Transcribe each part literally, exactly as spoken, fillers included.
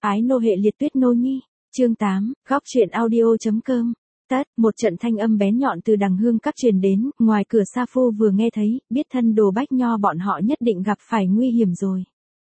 Ái nô hệ liệt tuyết nô nhi. Chương tám, góc truyện audio.com. Tất, một trận thanh âm bén nhọn từ đằng hương các truyền đến, ngoài cửa Sa Phu vừa nghe thấy, biết thân Đồ Bách Nho bọn họ nhất định gặp phải nguy hiểm rồi.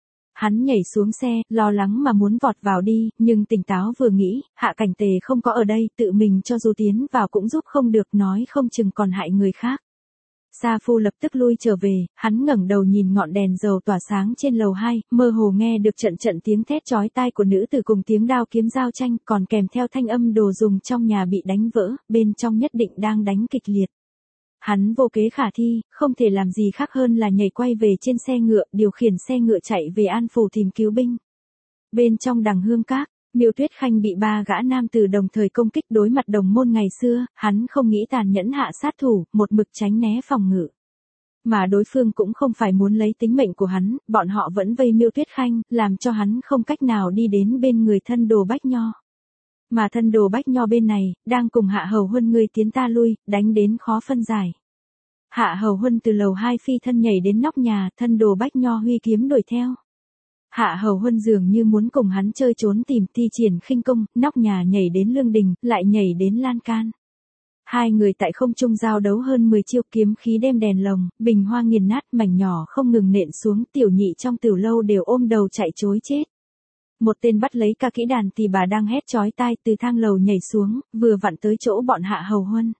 Hắn nhảy xuống xe, lo lắng mà muốn vọt vào đi, nhưng tỉnh táo vừa nghĩ, Hạ Cảnh Tề không có ở đây, tự mình cho dù tiến vào cũng giúp không được, nói không chừng còn hại người khác. Sa Phu lập tức lui trở về, hắn ngẩng đầu nhìn ngọn đèn dầu tỏa sáng trên lầu hai, mơ hồ nghe được trận trận tiếng thét chói tai của nữ tử cùng tiếng đao kiếm giao tranh, còn kèm theo thanh âm đồ dùng trong nhà bị đánh vỡ, bên trong nhất định đang đánh kịch liệt. Hắn vô kế khả thi, không thể làm gì khác hơn là nhảy quay về trên xe ngựa, điều khiển xe ngựa chạy về An Phủ tìm cứu binh. Bên trong đằng hương các, Miêu Tuyết Khanh bị ba gã nam tử đồng thời công kích, đối mặt đồng môn ngày xưa, hắn không nghĩ tàn nhẫn hạ sát thủ, một mực tránh né phòng ngự. Mà đối phương cũng không phải muốn lấy tính mệnh của hắn, bọn họ vẫn vây Miêu Tuyết Khanh, làm cho hắn không cách nào đi đến bên người thân Đồ Bách Nho. Mà thân Đồ Bách Nho bên này, đang cùng Hạ Hầu Huân ngươi tiến ta lui, đánh đến khó phân giải. Hạ Hầu Huân từ lầu hai phi thân nhảy đến nóc nhà, thân Đồ Bách Nho huy kiếm đuổi theo. Hạ Hầu Huân dường như muốn cùng hắn chơi trốn tìm, thi triển khinh công, nóc nhà nhảy đến lương đình, lại nhảy đến lan can. Hai người tại không trung giao đấu hơn mười chiêu, kiếm khí đem đèn lồng, bình hoa nghiền nát, mảnh nhỏ không ngừng nện xuống, tiểu nhị trong tiểu lâu đều ôm đầu chạy trối chết. Một tên bắt lấy ca kỹ đàn tỳ bà đang hét chói tai từ thang lầu nhảy xuống, vừa vặn tới chỗ bọn Hạ Hầu Huân.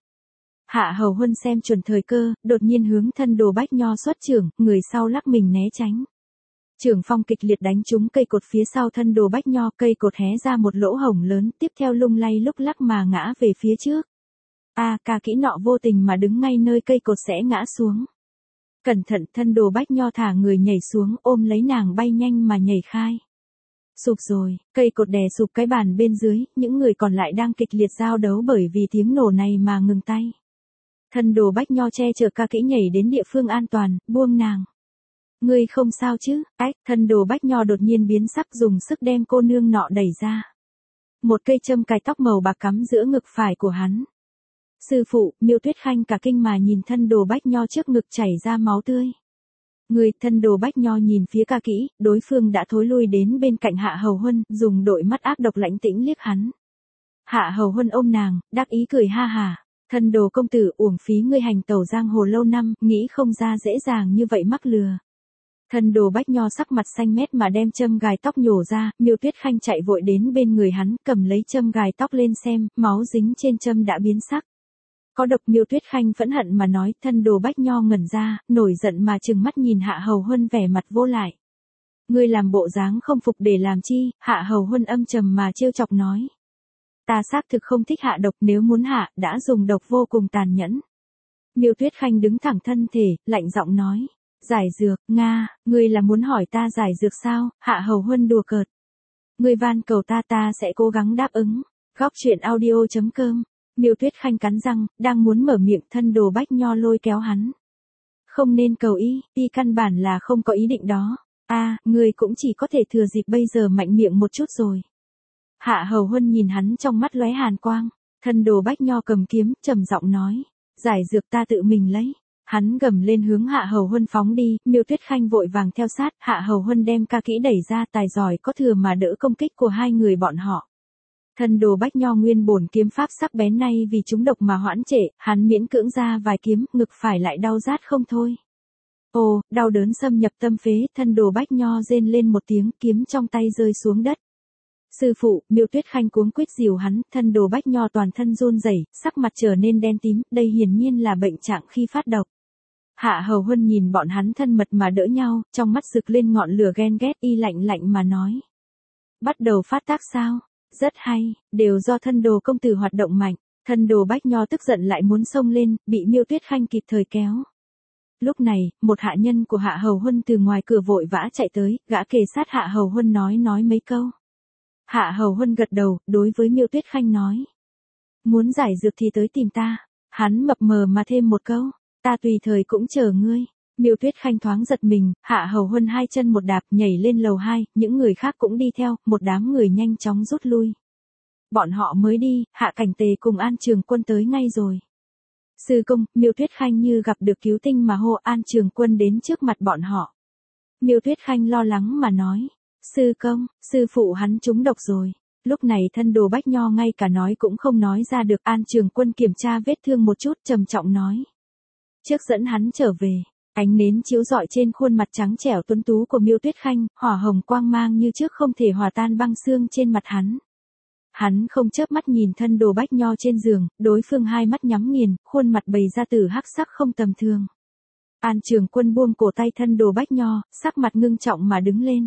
Hạ Hầu Huân xem chuẩn thời cơ, đột nhiên hướng thân Đồ Bách Nho xuất chưởng, người sau lắc mình né tránh. Trường phong kịch liệt đánh trúng cây cột phía sau thân Đồ Bách Nho, cây cột hé ra một lỗ hổng lớn, tiếp theo lung lay lúc lắc mà ngã về phía trước. A, à, ca kỹ nọ vô tình mà đứng ngay nơi cây cột sẽ ngã xuống. Cẩn thận, thân Đồ Bách Nho thả người nhảy xuống, ôm lấy nàng bay nhanh mà nhảy khai. Sụp rồi, cây cột đè sụp cái bàn bên dưới, những người còn lại đang kịch liệt giao đấu bởi vì tiếng nổ này mà ngừng tay. Thân Đồ Bách Nho che chở ca kỹ nhảy đến địa phương an toàn, buông nàng. Ngươi không sao chứ? Ách, thân Đồ Bách Nho đột nhiên biến sắc, dùng sức đem cô nương nọ đẩy ra. Một cây châm cài tóc màu bạc cắm giữa ngực phải của hắn. Sư phụ, Miêu Tuyết Khanh cả kinh mà nhìn thân Đồ Bách Nho trước ngực chảy ra máu tươi. Người, thân Đồ Bách Nho nhìn phía ca kỹ, đối phương đã thối lui đến bên cạnh Hạ Hầu Huân, dùng đội mắt ác độc lãnh tĩnh liếc hắn. Hạ Hầu Huân ôm nàng, đắc ý cười ha hà. Thân Đồ công tử, uổng phí ngươi hành tẩu giang hồ lâu năm, nghĩ không ra dễ dàng như vậy mắc lừa. Thân Đồ Bách Nho sắc mặt xanh mét mà đem châm gài tóc nhổ ra, Miêu Tuyết Khanh chạy vội đến bên người hắn, cầm lấy châm gài tóc lên xem, máu dính trên châm đã biến sắc. Có độc. Miêu Tuyết Khanh phẫn hận mà nói, thân Đồ Bách Nho ngẩn ra, nổi giận mà trừng mắt nhìn Hạ Hầu Huân vẻ mặt vô lại. Ngươi làm bộ dáng không phục để làm chi? Hạ Hầu Huân âm trầm mà trêu chọc nói. Ta xác thực không thích hạ độc, nếu muốn hạ, đã dùng độc vô cùng tàn nhẫn. Miêu Tuyết Khanh đứng thẳng thân thể, lạnh giọng nói. Giải dược, Nga, ngươi là muốn hỏi ta giải dược sao? Hạ Hầu Huân đùa cợt. Ngươi van cầu ta, ta sẽ cố gắng đáp ứng. Góc truyện audio.com. Miêu Tuyết Khanh cắn răng, đang muốn mở miệng, thân Đồ Bách Nho lôi kéo hắn. Không nên cầu y, y căn bản là không có ý định đó. A, à, ngươi cũng chỉ có thể thừa dịp bây giờ mạnh miệng một chút rồi. Hạ Hầu Huân nhìn hắn trong mắt lóe hàn quang, thân Đồ Bách Nho cầm kiếm, trầm giọng nói, giải dược ta tự mình lấy. Hắn gầm lên hướng Hạ Hầu Huân phóng đi, Miêu Tuyết Khanh vội vàng theo sát, Hạ Hầu Huân đem ca kỹ đẩy ra, tài giỏi có thừa mà đỡ công kích của hai người bọn họ. Thân Đồ Bách Nho nguyên bổn kiếm pháp sắc bén nay vì chúng độc mà hoãn trệ, hắn miễn cưỡng ra vài kiếm, ngực phải lại đau rát không thôi. Ồ, đau đớn xâm nhập tâm phế, thân Đồ Bách Nho rên lên một tiếng, kiếm trong tay rơi xuống đất. Sư phụ, Miêu Tuyết Khanh cuống quýt dìu hắn, thân Đồ Bách Nho toàn thân run rẩy, sắc mặt trở nên đen tím, đây hiển nhiên là bệnh trạng khi phát độc. Hạ Hầu Huân nhìn bọn hắn thân mật mà đỡ nhau, trong mắt rực lên ngọn lửa ghen ghét, y lạnh lạnh mà nói. Bắt đầu phát tác sao? Rất hay, đều do thân Đồ công tử hoạt động mạnh. Thân Đồ Bách Nho tức giận lại muốn xông lên, bị Miêu Tuyết Khanh kịp thời kéo. Lúc này, một hạ nhân của Hạ Hầu Huân từ ngoài cửa vội vã chạy tới, gã kề sát Hạ Hầu Huân nói nói mấy câu. Hạ Hầu Huân gật đầu, đối với Miêu Tuyết Khanh nói. Muốn giải dược thì tới tìm ta. Hắn mập mờ mà thêm một câu. Ta tùy thời cũng chờ ngươi. Miêu Tuyết Khanh thoáng giật mình, Hạ Hầu Huân hai chân một đạp nhảy lên lầu hai, những người khác cũng đi theo, một đám người nhanh chóng rút lui. Bọn họ mới đi, Hạ Cảnh Tề cùng An Trường Quân tới ngay rồi. Sư công, Miêu Tuyết Khanh như gặp được cứu tinh mà hô. An Trường Quân đến trước mặt bọn họ. Miêu Tuyết Khanh lo lắng mà nói. Sư công, sư phụ hắn trúng độc rồi. Lúc này thân Đồ Bách Nho ngay cả nói cũng không nói ra được. An Trường Quân kiểm tra vết thương một chút trầm trọng nói. Trước dẫn hắn trở về, ánh nến chiếu rọi trên khuôn mặt trắng trẻo tuấn tú của Miêu Tuyết Khanh, hỏa hồng quang mang như trước không thể hòa tan băng xương trên mặt hắn. Hắn không chớp mắt nhìn thân Đồ Bách Nho trên giường, đối phương hai mắt nhắm nghiền, khuôn mặt bày ra từ hắc sắc không tầm thường. An Trường Quân buông cổ tay thân Đồ Bách Nho, sắc mặt ngưng trọng mà đứng lên.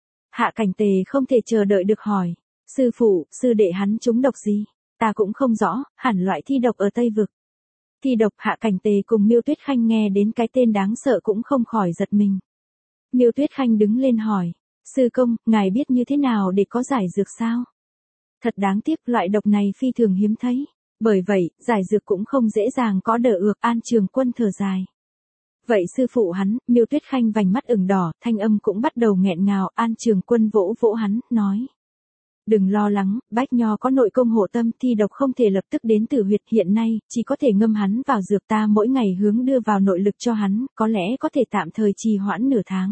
Hạ Cảnh Tề không thể chờ đợi được hỏi, sư phụ, sư đệ hắn trúng độc gì? Ta cũng không rõ, hẳn loại thi độc ở Tây Vực. Thi độc. Hạ Cảnh Tề cùng Miêu Tuyết Khanh nghe đến cái tên đáng sợ cũng không khỏi giật mình. Miêu Tuyết Khanh đứng lên hỏi, sư công, ngài biết như thế nào để có giải dược sao? Thật đáng tiếc, loại độc này phi thường hiếm thấy. Bởi vậy, giải dược cũng không dễ dàng có đỡ ược. An Trường Quân thở dài. Vậy sư phụ hắn? Miêu Tuyết Khanh vành mắt ửng đỏ, thanh âm cũng bắt đầu nghẹn ngào. An Trường Quân vỗ vỗ hắn, nói. Đừng lo lắng, Bách Nho có nội công hộ tâm, thi độc không thể lập tức đến tử huyệt, hiện nay, chỉ có thể ngâm hắn vào dược, ta mỗi ngày hướng đưa vào nội lực cho hắn, có lẽ có thể tạm thời trì hoãn nửa tháng.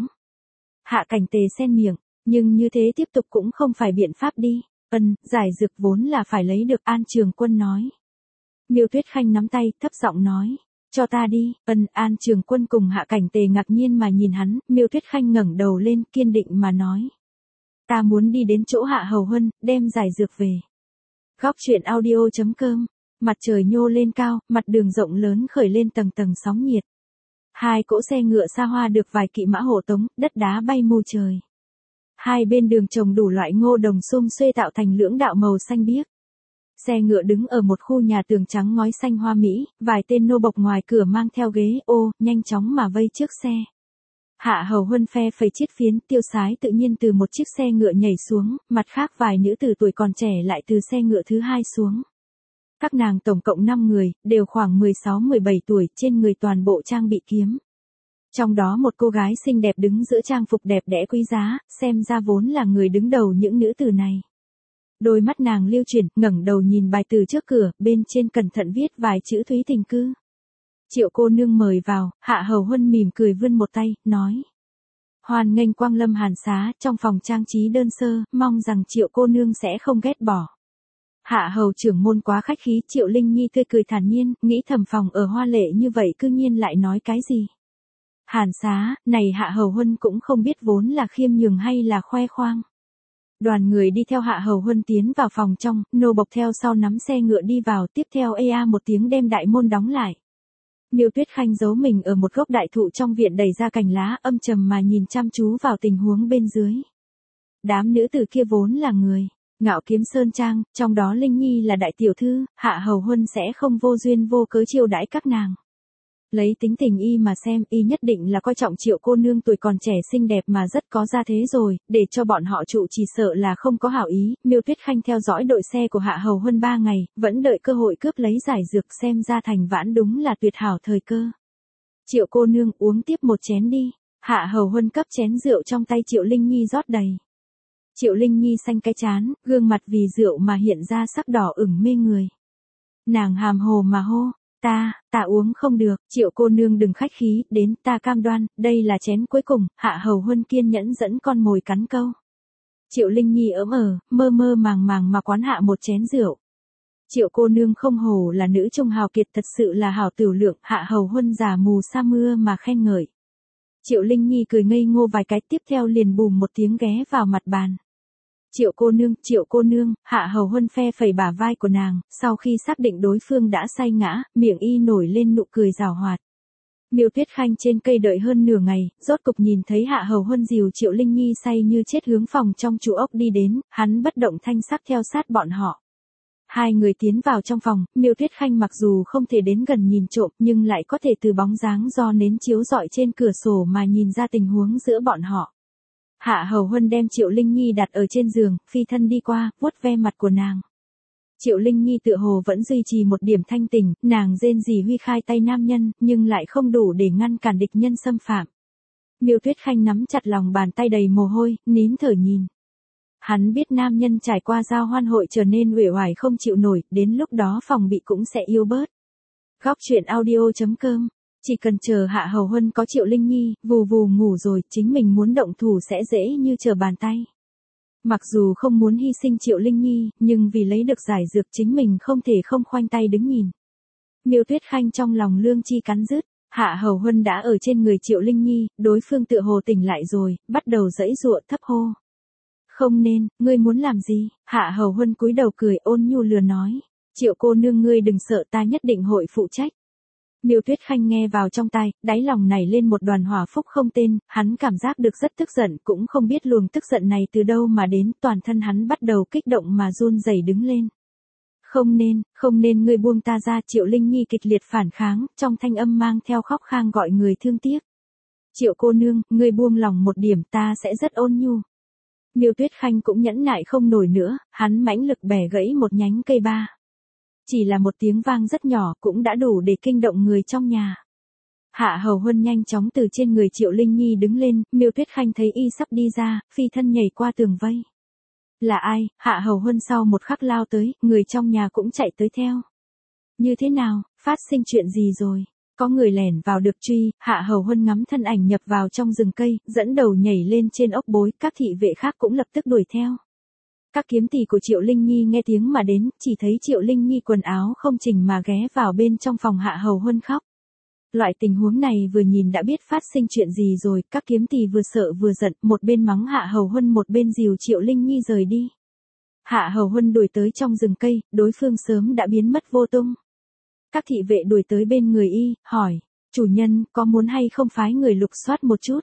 Hạ Cảnh Tề xen miệng, nhưng như thế tiếp tục cũng không phải biện pháp đi. Ân, giải dược vốn là phải lấy được. An Trường Quân nói. Miêu Tuyết Khanh nắm tay, thấp giọng nói. Cho ta đi. Ân. An Trường Quân cùng Hạ Cảnh Tề ngạc nhiên mà nhìn hắn. Miêu Tuyết Khanh ngẩng đầu lên, kiên định mà nói. Ta muốn đi đến chỗ Hạ Hầu Huân, đem giải dược về. Góc truyện audio chấm com. Mặt trời nhô lên cao, mặt đường rộng lớn khởi lên tầng tầng sóng nhiệt. Hai cỗ xe ngựa xa hoa được vài kỵ mã hộ tống, đất đá bay mù trời. Hai bên đường trồng đủ loại ngô đồng xum xuê tạo thành lưỡng đạo màu xanh biếc. Xe ngựa đứng ở một khu nhà tường trắng ngói xanh hoa mỹ, vài tên nô bộc ngoài cửa mang theo ghế ô, nhanh chóng mà vây trước xe. Hạ Hầu Huân phe phẩy chiếc phiến, tiêu sái tự nhiên từ một chiếc xe ngựa nhảy xuống, mặt khác vài nữ tử tuổi còn trẻ lại từ xe ngựa thứ hai xuống. Các nàng tổng cộng năm người, đều khoảng mười sáu mười bảy tuổi, trên người toàn bộ trang bị kiếm. Trong đó một cô gái xinh đẹp đứng giữa trang phục đẹp đẽ quý giá, xem ra vốn là người đứng đầu những nữ tử này. Đôi mắt nàng lưu chuyển, ngẩng đầu nhìn bài từ trước cửa, bên trên cẩn thận viết vài chữ Thúy Tình Cư. Triệu cô nương mời vào. Hạ Hầu Huân mỉm cười vươn một tay, nói. Hoan nghênh quang lâm Hàn Xá, trong phòng trang trí đơn sơ, mong rằng Triệu cô nương sẽ không ghét bỏ. Hạ Hầu trưởng môn quá khách khí. Triệu Linh Nhi tươi cười thản nhiên, nghĩ thầm phòng ở hoa lệ như vậy cư nhiên lại nói cái gì. Hàn Xá, này Hạ Hầu Huân cũng không biết vốn là khiêm nhường hay là khoe khoang. Đoàn người đi theo Hạ Hầu Huân tiến vào phòng trong, nô bộc theo sau nắm xe ngựa đi vào, tiếp theo ê a một tiếng đem đại môn đóng lại. Miêu Tuyết Khanh giấu mình ở một gốc đại thụ trong viện, đẩy ra cành lá, âm trầm mà nhìn chăm chú vào tình huống bên dưới. Đám nữ tử kia vốn là người Ngạo Kiếm Sơn Trang, trong đó Linh Nhi là đại tiểu thư, Hạ Hầu Huân sẽ không vô duyên vô cớ chiêu đãi các nàng. Lấy tính tình y mà xem, y nhất định là coi trọng Triệu cô nương tuổi còn trẻ xinh đẹp mà rất có gia thế rồi, để cho bọn họ trụ chỉ sợ là không có hảo ý. Miêu Tuyết Khanh theo dõi đội xe của Hạ Hầu Huân ba ngày, vẫn đợi cơ hội cướp lấy giải dược, xem ra thành vãn đúng là tuyệt hảo thời cơ. Triệu cô nương uống tiếp một chén đi. Hạ Hầu Huân cấp chén rượu trong tay Triệu Linh Nhi rót đầy. Triệu Linh Nhi xanh cái chán, gương mặt vì rượu mà hiện ra sắc đỏ ửng mê người. Nàng hàm hồ mà hô. Ta, ta uống không được. Triệu cô nương đừng khách khí, đến, ta cam đoan, đây là chén cuối cùng. Hạ Hầu Huân kiên nhẫn dẫn con mồi cắn câu. Triệu Linh Nhi ỡm ờ, mơ mơ màng màng mà quán hạ một chén rượu. Triệu cô nương không hổ là nữ trung hào kiệt, thật sự là hảo tiểu lượng. Hạ Hầu Huân giả mù sa mưa mà khen ngợi. Triệu Linh Nhi cười ngây ngô vài cái, tiếp theo liền bùm một tiếng ghé vào mặt bàn. Triệu cô nương, Triệu cô nương. Hạ Hầu Huân phe phẩy bả vai của nàng, sau khi xác định đối phương đã say ngã, miệng y nổi lên nụ cười giảo hoạt. Miêu Tuyết Khanh trên cây đợi hơn nửa ngày, rốt cục nhìn thấy Hạ Hầu Huân dìu Triệu Linh Nhi say như chết hướng phòng trong trụ ốc đi đến, hắn bất động thanh sắc theo sát bọn họ. Hai người tiến vào trong phòng, Miêu Tuyết Khanh mặc dù không thể đến gần nhìn trộm, nhưng lại có thể từ bóng dáng do nến chiếu rọi trên cửa sổ mà nhìn ra tình huống giữa bọn họ. Hạ Hầu Huân đem Triệu Linh Nhi đặt ở trên giường, phi thân đi qua, vuốt ve mặt của nàng. Triệu Linh Nhi tựa hồ vẫn duy trì một điểm thanh tỉnh, nàng rên rỉ huy khai tay nam nhân, nhưng lại không đủ để ngăn cản địch nhân xâm phạm. Miêu Tuyết Khanh nắm chặt lòng bàn tay đầy mồ hôi, nín thở nhìn. Hắn biết nam nhân trải qua giao hoan hội trở nên uể oải không chịu nổi, đến lúc đó phòng bị cũng sẽ yếu bớt. Góc truyện audio chấm com Chỉ cần chờ Hạ Hầu Huân có Triệu Linh Nhi, vù vù ngủ rồi, chính mình muốn động thủ sẽ dễ như trở bàn tay. Mặc dù không muốn hy sinh Triệu Linh Nhi, nhưng vì lấy được giải dược chính mình không thể không khoanh tay đứng nhìn. Miêu Tuyết Khanh trong lòng lương chi cắn rứt, Hạ Hầu Huân đã ở trên người Triệu Linh Nhi, đối phương tựa hồ tỉnh lại rồi, bắt đầu giãy giụa thấp hô. Không nên, ngươi muốn làm gì? Hạ Hầu Huân cúi đầu cười ôn nhu lừa nói. Triệu cô nương ngươi đừng sợ, ta nhất định hội phụ trách. Miêu Tuyết Khanh nghe vào trong tai, đáy lòng nảy lên một đoàn hỏa phúc không tên, hắn cảm giác được rất tức giận, cũng không biết luồng tức giận này từ đâu mà đến, toàn thân hắn bắt đầu kích động mà run rẩy đứng lên. Không nên, không nên ngươi buông ta ra. Triệu Linh Nhi kịch liệt phản kháng, trong thanh âm mang theo khóc khan gọi người thương tiếc. Triệu cô nương, ngươi buông lòng một điểm, ta sẽ rất ôn nhu. Miêu Tuyết Khanh cũng nhẫn nại không nổi nữa, hắn mãnh lực bẻ gãy một nhánh cây ba. Chỉ là một tiếng vang rất nhỏ cũng đã đủ để kinh động người trong nhà. Hạ Hầu Huân nhanh chóng từ trên người Triệu Linh Nhi đứng lên, Miêu Tuyết Khanh thấy y sắp đi ra, phi thân nhảy qua tường vây. Là ai? Hạ Hầu Huân sau một khắc lao tới, người trong nhà cũng chạy tới theo. Như thế nào, phát sinh chuyện gì rồi? Có người lẻn vào được truy, Hạ Hầu Huân ngắm thân ảnh nhập vào trong rừng cây, dẫn đầu nhảy lên trên ốc bối, các thị vệ khác cũng lập tức đuổi theo. Các kiếm tỳ của Triệu Linh Nhi nghe tiếng mà đến, chỉ thấy Triệu Linh Nhi quần áo không chỉnh mà ghé vào bên trong phòng Hạ Hầu Huân khóc. Loại tình huống này vừa nhìn đã biết phát sinh chuyện gì rồi, các kiếm tỳ vừa sợ vừa giận, một bên mắng Hạ Hầu Huân một bên dìu Triệu Linh Nhi rời đi. Hạ Hầu Huân đuổi tới trong rừng cây, đối phương sớm đã biến mất vô tung. Các thị vệ đuổi tới bên người y, hỏi, chủ nhân, có muốn hay không phái người lục soát một chút?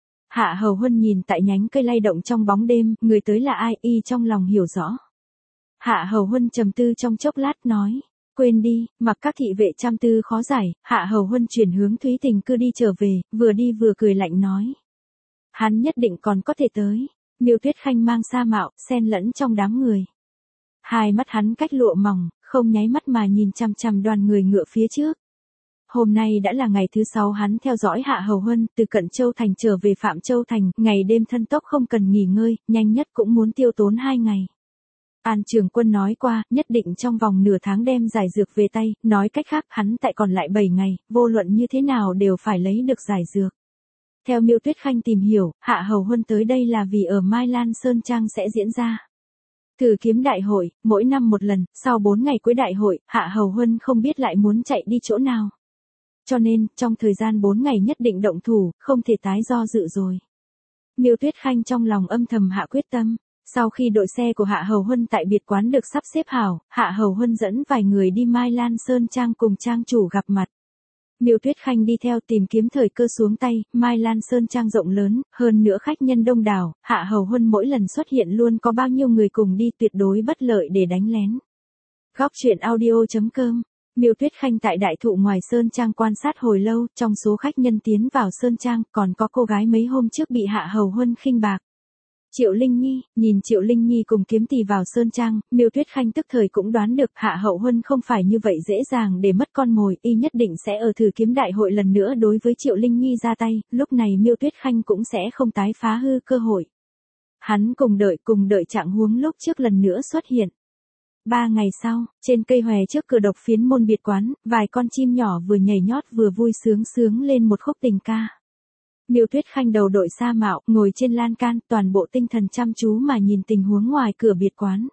Hạ Hầu Huân nhìn tại nhánh cây lay động trong bóng đêm, người tới là ai, y trong lòng hiểu rõ. Hạ Hầu Huân trầm tư trong chốc lát nói, quên đi, mặc các thị vệ trăm tư khó giải, Hạ Hầu Huân chuyển hướng Thúy Tình Cư đi trở về, vừa đi vừa cười lạnh nói. Hắn nhất định còn có thể tới. Miêu Tuyết Khanh mang sa mạo, xen lẫn trong đám người. Hai mắt hắn cách lụa mỏng, không nháy mắt mà nhìn chằm chằm đoàn người ngựa phía trước. Hôm nay đã là ngày thứ sáu hắn theo dõi Hạ Hầu Huân, từ Cận Châu Thành trở về Phạm Châu Thành, ngày đêm thân tốc không cần nghỉ ngơi, nhanh nhất cũng muốn tiêu tốn hai ngày. An Trường Quân nói qua, nhất định trong vòng nửa tháng đem giải dược về tay, nói cách khác hắn tại còn lại bảy ngày, vô luận như thế nào đều phải lấy được giải dược. Theo Miêu Tuyết Khanh tìm hiểu, Hạ Hầu Huân tới đây là vì ở Mai Lan Sơn Trang sẽ diễn ra Thử Kiếm Đại hội, mỗi năm một lần, sau bốn ngày cuối đại hội, Hạ Hầu Huân không biết lại muốn chạy đi chỗ nào. Cho nên, trong thời gian bốn ngày nhất định động thủ, không thể tái do dự rồi. Miêu Tuyết Khanh trong lòng âm thầm hạ quyết tâm. Sau khi đội xe của Hạ Hầu Huân tại biệt quán được sắp xếp hảo, Hạ Hầu Huân dẫn vài người đi Mai Lan Sơn Trang cùng trang chủ gặp mặt. Miêu Tuyết Khanh đi theo tìm kiếm thời cơ xuống tay, Mai Lan Sơn Trang rộng lớn, hơn nữa khách nhân đông đảo, Hạ Hầu Huân mỗi lần xuất hiện luôn có bao nhiêu người cùng đi, tuyệt đối bất lợi để đánh lén. Góc truyện audio chấm com. Miêu Tuyết Khanh tại đại thụ ngoài Sơn Trang quan sát hồi lâu, trong số khách nhân tiến vào Sơn Trang, còn có cô gái mấy hôm trước bị Hạ Hầu Huân khinh bạc. Triệu Linh Nhi, nhìn Triệu Linh Nhi cùng kiếm tỳ vào Sơn Trang, Miêu Tuyết Khanh tức thời cũng đoán được Hạ Hầu Huân không phải như vậy dễ dàng để mất con mồi, y nhất định sẽ ở Thử Kiếm Đại hội lần nữa đối với Triệu Linh Nhi ra tay, lúc này Miêu Tuyết Khanh cũng sẽ không tái phá hư cơ hội. Hắn cùng đợi cùng đợi trạng huống lúc trước lần nữa xuất hiện. Ba ngày sau, trên cây hòe trước cửa độc phiến môn biệt quán, vài con chim nhỏ vừa nhảy nhót vừa vui sướng sướng lên một khúc tình ca. Miêu Tuyết Khanh đầu đội sa mạo, ngồi trên lan can, toàn bộ tinh thần chăm chú mà nhìn tình huống ngoài cửa biệt quán.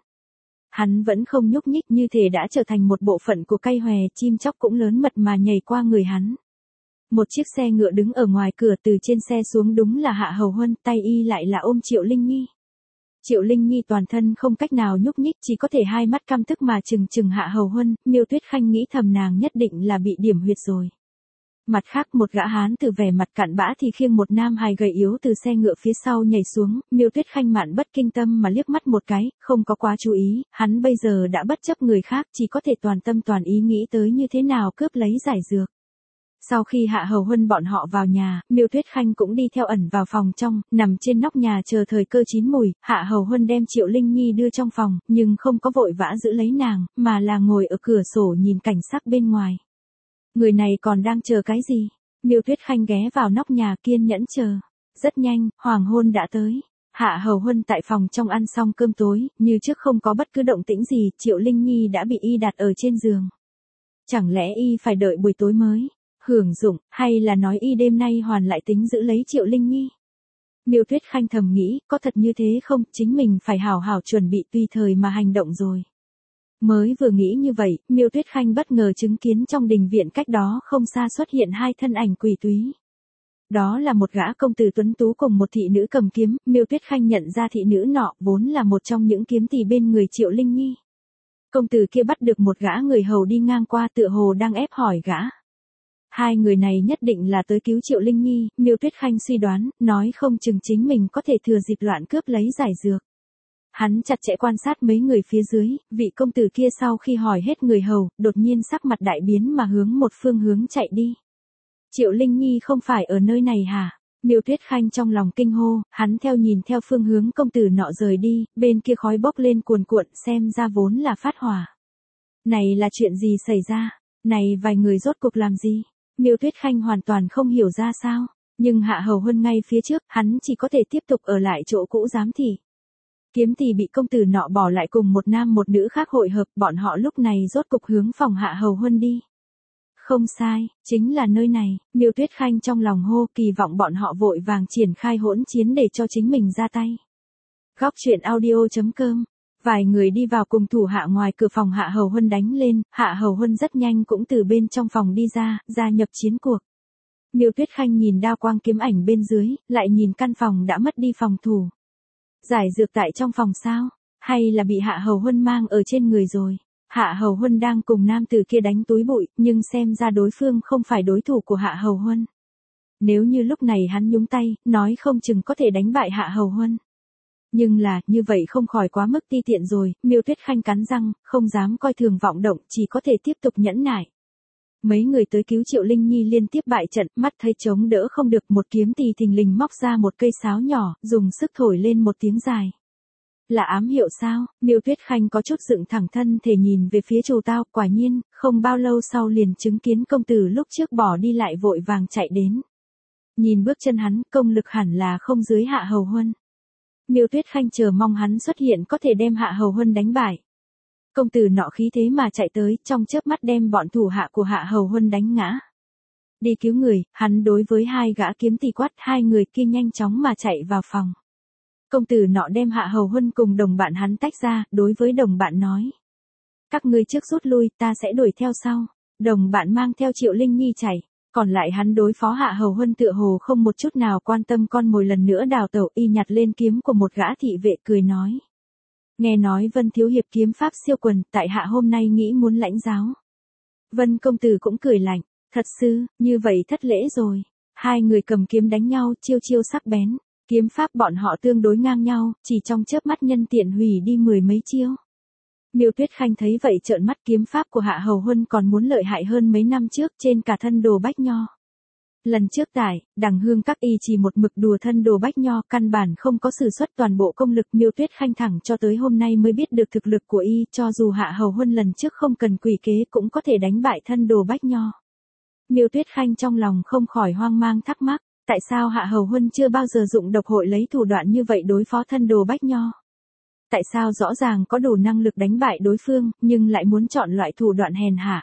Hắn vẫn không nhúc nhích, như thể đã trở thành một bộ phận của cây hòe, chim chóc cũng lớn mật mà nhảy qua người hắn. Một chiếc xe ngựa đứng ở ngoài cửa, từ trên xe xuống đúng là Hạ Hầu Huân, tay y lại là ôm Triệu Linh Nhi. Triệu Linh Nhi toàn thân không cách nào nhúc nhích, chỉ có thể hai mắt căm tức mà chừng chừng Hạ Hầu Huân, Miêu Tuyết Khanh nghĩ thầm nàng nhất định là bị điểm huyệt rồi. Mặt khác một gã hán từ vẻ mặt cặn bã thì khiêng một nam hài gầy yếu từ xe ngựa phía sau nhảy xuống, Miêu Tuyết Khanh mạn bất kinh tâm mà liếc mắt một cái, không có quá chú ý, hắn bây giờ đã bất chấp người khác, chỉ có thể toàn tâm toàn ý nghĩ tới như thế nào cướp lấy giải dược. Sau khi Hạ Hầu Huân bọn họ vào nhà, Miêu Tuyết Khanh cũng đi theo ẩn vào phòng trong, nằm trên nóc nhà chờ thời cơ chín mùi, Hạ Hầu Huân đem Triệu Linh Nhi đưa trong phòng, nhưng không có vội vã giữ lấy nàng, mà là ngồi ở cửa sổ nhìn cảnh sắc bên ngoài. Người này còn đang chờ cái gì? Miêu Tuyết Khanh ghé vào nóc nhà kiên nhẫn chờ. Rất nhanh, hoàng hôn đã tới. Hạ Hầu Huân tại phòng trong ăn xong cơm tối, như trước không có bất cứ động tĩnh gì, Triệu Linh Nhi đã bị y đặt ở trên giường. Chẳng lẽ y phải đợi buổi tối mới? hưởng dụng, hay là nói y đêm nay hoàn lại tính giữ lấy Triệu Linh Nhi? Miêu Tuyết Khanh thầm nghĩ, có thật như thế không, chính mình phải hảo hảo chuẩn bị tùy thời mà hành động rồi. Mới vừa nghĩ như vậy, Miêu Tuyết Khanh bất ngờ chứng kiến trong đình viện cách đó không xa xuất hiện hai thân ảnh quỷ túy. Đó là một gã công tử tuấn tú cùng một thị nữ cầm kiếm, Miêu Tuyết Khanh nhận ra thị nữ nọ vốn là một trong những kiếm tỷ bên người Triệu Linh Nhi. Công tử kia bắt được một gã người hầu đi ngang qua tựa hồ đang ép hỏi gã. Hai người này nhất định là tới cứu Triệu Linh Nhi, Miêu Tuyết Khanh suy đoán, nói không chừng chính mình có thể thừa dịp loạn cướp lấy giải dược. Hắn chặt chẽ quan sát mấy người phía dưới, vị công tử kia sau khi hỏi hết người hầu, đột nhiên sắc mặt đại biến mà hướng một phương hướng chạy đi. Triệu Linh Nhi không phải ở nơi này hả? Miêu Tuyết Khanh trong lòng kinh hô, hắn theo nhìn theo phương hướng công tử nọ rời đi, bên kia khói bốc lên cuồn cuộn, xem ra vốn là phát hỏa. Này là chuyện gì xảy ra? Này vài người rốt cuộc làm gì? Miêu Tuyết Khanh hoàn toàn không hiểu ra sao, nhưng Hạ Hầu Huân ngay phía trước, hắn chỉ có thể tiếp tục ở lại chỗ cũ giám thị. Kiếm tỷ bị công tử nọ bỏ lại cùng một nam một nữ khác hội hợp, bọn họ lúc này rốt cục hướng phòng Hạ Hầu Huân đi. Không sai, chính là nơi này, Miêu Tuyết Khanh trong lòng hô, kỳ vọng bọn họ vội vàng triển khai hỗn chiến để cho chính mình ra tay. Góc truyện audio chấm com. Vài người đi vào cùng thủ hạ ngoài cửa phòng Hạ Hầu Huân đánh lên, Hạ Hầu Huân rất nhanh cũng từ bên trong phòng đi ra, gia nhập chiến cuộc. Miêu Tuyết Khanh nhìn đao quang kiếm ảnh bên dưới, lại nhìn căn phòng đã mất đi phòng thủ. Giải dược tại trong phòng sao? Hay là bị Hạ Hầu Huân mang ở trên người rồi? Hạ Hầu Huân đang cùng nam tử kia đánh túi bụi, nhưng xem ra đối phương không phải đối thủ của Hạ Hầu Huân. Nếu như lúc này hắn nhúng tay, nói không chừng có thể đánh bại Hạ Hầu Huân. Nhưng là, như vậy không khỏi quá mức ti tiện rồi, Miêu Tuyết Khanh cắn răng, không dám coi thường vọng động, chỉ có thể tiếp tục nhẫn nại. Mấy người tới cứu Triệu Linh Nhi liên tiếp bại trận, mắt thấy chống đỡ không được, một kiếm tỳ thình lình móc ra một cây sáo nhỏ, dùng sức thổi lên một tiếng dài. Là ám hiệu sao? Miêu Tuyết Khanh có chút dựng thẳng thân thể nhìn về phía Trù Tao, quả nhiên, không bao lâu sau liền chứng kiến công tử lúc trước bỏ đi lại vội vàng chạy đến. Nhìn bước chân hắn, công lực hẳn là không dưới Hạ Hầu Huân. Miêu Tuyết Khanh chờ mong hắn xuất hiện có thể đem Hạ Hầu Huân đánh bại. Công tử nọ khí thế mà chạy tới, trong chớp mắt đem bọn thủ hạ của Hạ Hầu Huân đánh ngã. Đi cứu người, hắn đối với hai gã kiếm tỷ quát, hai người kia nhanh chóng mà chạy vào phòng. Công tử nọ đem Hạ Hầu Huân cùng đồng bạn hắn tách ra, đối với đồng bạn nói. Các ngươi trước rút lui, ta sẽ đuổi theo sau. Đồng bạn mang theo Triệu Linh Nhi chạy, còn lại hắn đối phó Hạ Hầu Huân tựa hồ không một chút nào quan tâm con mồi lần nữa đào tẩu, y nhặt lên kiếm của một gã thị vệ cười nói. Nghe nói Vân thiếu hiệp kiếm pháp siêu quần, tại hạ hôm nay nghĩ muốn lãnh giáo. Vân công tử cũng cười lạnh, thật sự, như vậy thất lễ rồi. Hai người cầm kiếm đánh nhau, chiêu chiêu sắc bén. Kiếm pháp bọn họ tương đối ngang nhau, chỉ trong chớp mắt nhân tiện hủy đi mười mấy chiêu. Miêu Tuyết Khanh thấy vậy trợn mắt, kiếm pháp của Hạ Hầu Huân còn muốn lợi hại hơn mấy năm trước trên cả thân Đồ Bách Nho. Lần trước tại, Đằng Hương các y chỉ một mực đùa thân Đồ Bách Nho, căn bản không có sử xuất toàn bộ công lực. Miêu Tuyết Khanh thẳng cho tới hôm nay mới biết được thực lực của y, cho dù Hạ Hầu Huân lần trước không cần quỷ kế cũng có thể đánh bại thân Đồ Bách Nho. Miêu Tuyết Khanh trong lòng không khỏi hoang mang thắc mắc. Tại sao Hạ Hầu Huân chưa bao giờ dụng độc hội lấy thủ đoạn như vậy đối phó thân Đồ Bách Nho? Tại sao rõ ràng có đủ năng lực đánh bại đối phương, nhưng lại muốn chọn loại thủ đoạn hèn hạ?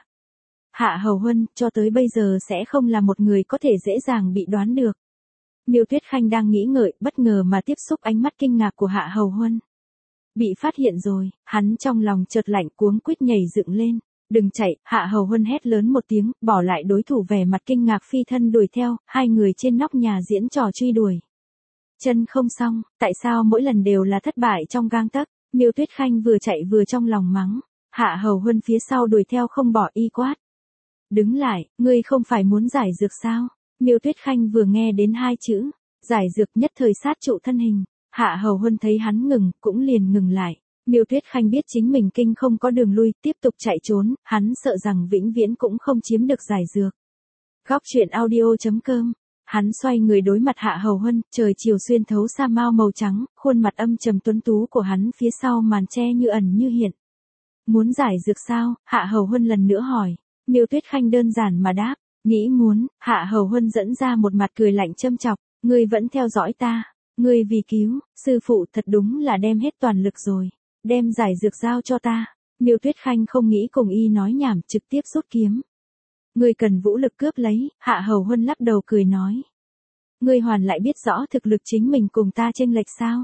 Hạ Hầu Huân, cho tới bây giờ sẽ không là một người có thể dễ dàng bị đoán được. Miêu Tuyết Khanh đang nghĩ ngợi, bất ngờ mà tiếp xúc ánh mắt kinh ngạc của Hạ Hầu Huân. Bị phát hiện rồi, hắn trong lòng chợt lạnh, cuống quýt nhảy dựng lên. Đừng chạy, Hạ Hầu Huân hét lớn một tiếng, bỏ lại đối thủ vẻ mặt kinh ngạc phi thân đuổi theo, hai người trên nóc nhà diễn trò truy đuổi. Chân không xong, tại sao mỗi lần đều là thất bại trong gang tấc? Miêu Tuyết Khanh vừa chạy vừa trong lòng mắng. Hạ Hầu Huân phía sau đuổi theo không bỏ, y quát. Đứng lại, ngươi không phải muốn giải dược sao? Miêu Tuyết Khanh vừa nghe đến hai chữ, giải dược, nhất thời sát trụ thân hình. Hạ Hầu Huân thấy hắn ngừng, cũng liền ngừng lại. Miêu Tuyết Khanh biết chính mình kinh không có đường lui, tiếp tục chạy trốn, hắn sợ rằng vĩnh viễn cũng không chiếm được giải dược. Góc truyện audio chấm com. Hắn xoay người đối mặt Hạ Hầu Huân, trời chiều xuyên thấu sa mao màu trắng, khuôn mặt âm trầm tuấn tú của hắn phía sau màn che như ẩn như hiện. Muốn giải dược sao? Hạ Hầu Huân lần nữa hỏi. Miêu Tuyết Khanh đơn giản mà đáp, nghĩ muốn. Hạ Hầu Huân dẫn ra một mặt cười lạnh châm chọc, ngươi vẫn theo dõi ta, ngươi vì cứu sư phụ thật đúng là đem hết toàn lực rồi. Đem giải dược giao cho ta. Miêu Tuyết Khanh không nghĩ cùng y nói nhảm, trực tiếp rút kiếm. Ngươi cần vũ lực cướp lấy, Hạ Hầu Huân lắc đầu cười nói. Ngươi hoàn lại biết rõ thực lực chính mình cùng ta chênh lệch sao?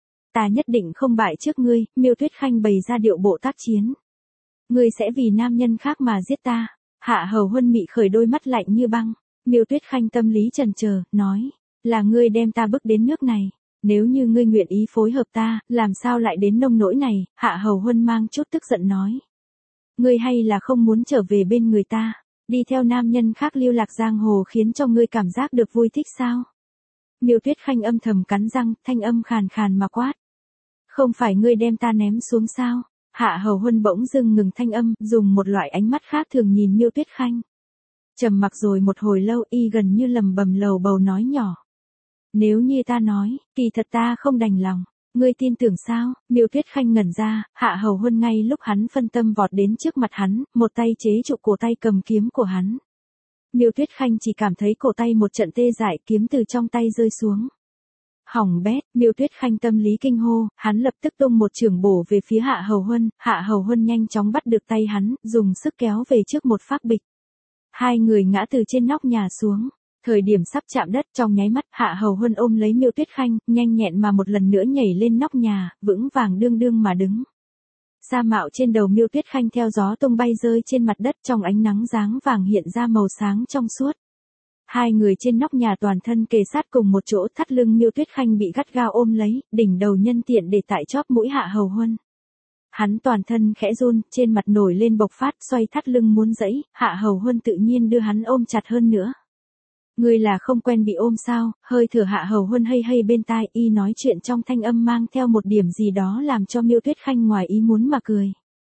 Ta nhất định không bại trước ngươi, Miêu Tuyết Khanh bày ra điệu bộ tác chiến. Ngươi sẽ vì nam nhân khác mà giết ta. Hạ Hầu Huân mị khởi đôi mắt lạnh như băng. Miêu Tuyết Khanh tâm lý chần chờ, nói, là ngươi đem ta bước đến nước này. Nếu như ngươi nguyện ý phối hợp ta, làm sao lại đến nông nỗi này? Hạ Hầu Huân mang chút tức giận nói. Ngươi hay là không muốn trở về bên người ta, đi theo nam nhân khác lưu lạc giang hồ khiến cho ngươi cảm giác được vui thích sao? Miêu Tuyết Khanh âm thầm cắn răng, thanh âm khàn khàn mà quát. Không phải ngươi đem ta ném xuống sao? Hạ Hầu Huân bỗng dưng ngừng thanh âm, dùng một loại ánh mắt khác thường nhìn Miêu Tuyết Khanh. Trầm mặc rồi một hồi lâu, y gần như lầm bầm lầu bầu nói nhỏ. Nếu như ta nói, kỳ thật ta không đành lòng, ngươi tin tưởng sao? Miêu Tuyết Khanh ngẩn ra, Hạ Hầu Huân ngay lúc hắn phân tâm vọt đến trước mặt hắn, một tay chế trụ cổ tay cầm kiếm của hắn. Miêu Tuyết Khanh chỉ cảm thấy cổ tay một trận tê dại, kiếm từ trong tay rơi xuống. Hỏng bét, Miêu Tuyết Khanh tâm lý kinh hô, hắn lập tức tung một chưởng bổ về phía Hạ Hầu Huân, Hạ Hầu Huân nhanh chóng bắt được tay hắn, dùng sức kéo về trước một phát bịch. Hai người ngã từ trên nóc nhà xuống. Thời điểm sắp chạm đất, trong nháy mắt, Hạ Hầu Huân ôm lấy Miêu Tuyết Khanh, nhanh nhẹn mà một lần nữa nhảy lên nóc nhà, vững vàng đương đương mà đứng. Sa mạo trên đầu Miêu Tuyết Khanh theo gió tung bay rơi trên mặt đất, trong ánh nắng dáng vàng hiện ra màu sáng trong suốt. Hai người trên nóc nhà toàn thân kề sát cùng một chỗ, thắt lưng Miêu Tuyết Khanh bị gắt gao ôm lấy, đỉnh đầu nhân tiện để tại chóp mũi Hạ Hầu Huân. Hắn toàn thân khẽ run, trên mặt nổi lên bộc phát, xoay thắt lưng muốn dẫy, Hạ Hầu Huân tự nhiên đưa hắn ôm chặt hơn nữa. Ngươi là không quen bị ôm sao? Hơi thở Hạ Hầu Huân hay hay bên tai, y nói chuyện trong thanh âm mang theo một điểm gì đó làm cho Miêu Tuyết Khanh ngoài ý muốn mà cười.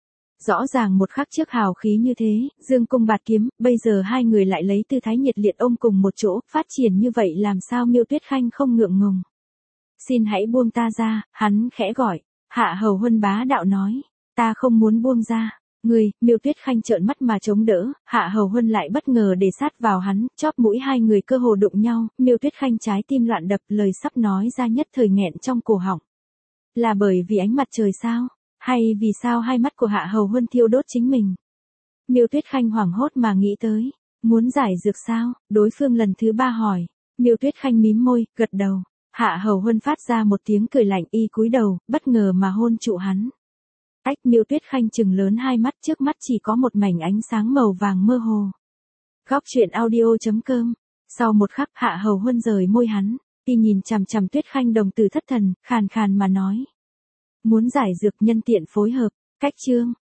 Rõ ràng một khắc trước hào khí như thế, dương cung bạt kiếm, bây giờ hai người lại lấy tư thái nhiệt liệt ôm cùng một chỗ, phát triển như vậy làm sao Miêu Tuyết Khanh không ngượng ngùng. Xin hãy buông ta ra, hắn khẽ gọi. Hạ Hầu Huân bá đạo nói, ta không muốn buông ra. Người, Miêu Tuyết Khanh trợn mắt mà chống đỡ, Hạ Hầu Huân lại bất ngờ để sát vào hắn, chóp mũi hai người cơ hồ đụng nhau, Miêu Tuyết Khanh trái tim loạn đập, lời sắp nói ra nhất thời nghẹn trong cổ họng. Là bởi vì ánh mặt trời sao? Hay vì sao hai mắt của Hạ Hầu Huân thiêu đốt chính mình? Miêu Tuyết Khanh hoảng hốt mà nghĩ tới, muốn giải dược sao? Đối phương lần thứ ba hỏi. Miêu Tuyết Khanh mím môi, gật đầu. Hạ Hầu Huân phát ra một tiếng cười lạnh, y cúi đầu, bất ngờ mà hôn trụ hắn. Ách, Miêu Tuyết Khanh trừng lớn hai mắt, trước mắt chỉ có một mảnh ánh sáng màu vàng mơ hồ. Góc truyện audio chấm com. Sau một khắc, Hạ Hầu Huân rời môi hắn, y nhìn chằm chằm Tuyết Khanh đồng tử thất thần, khàn khàn mà nói. Muốn giải dược nhân tiện phối hợp, cách chương.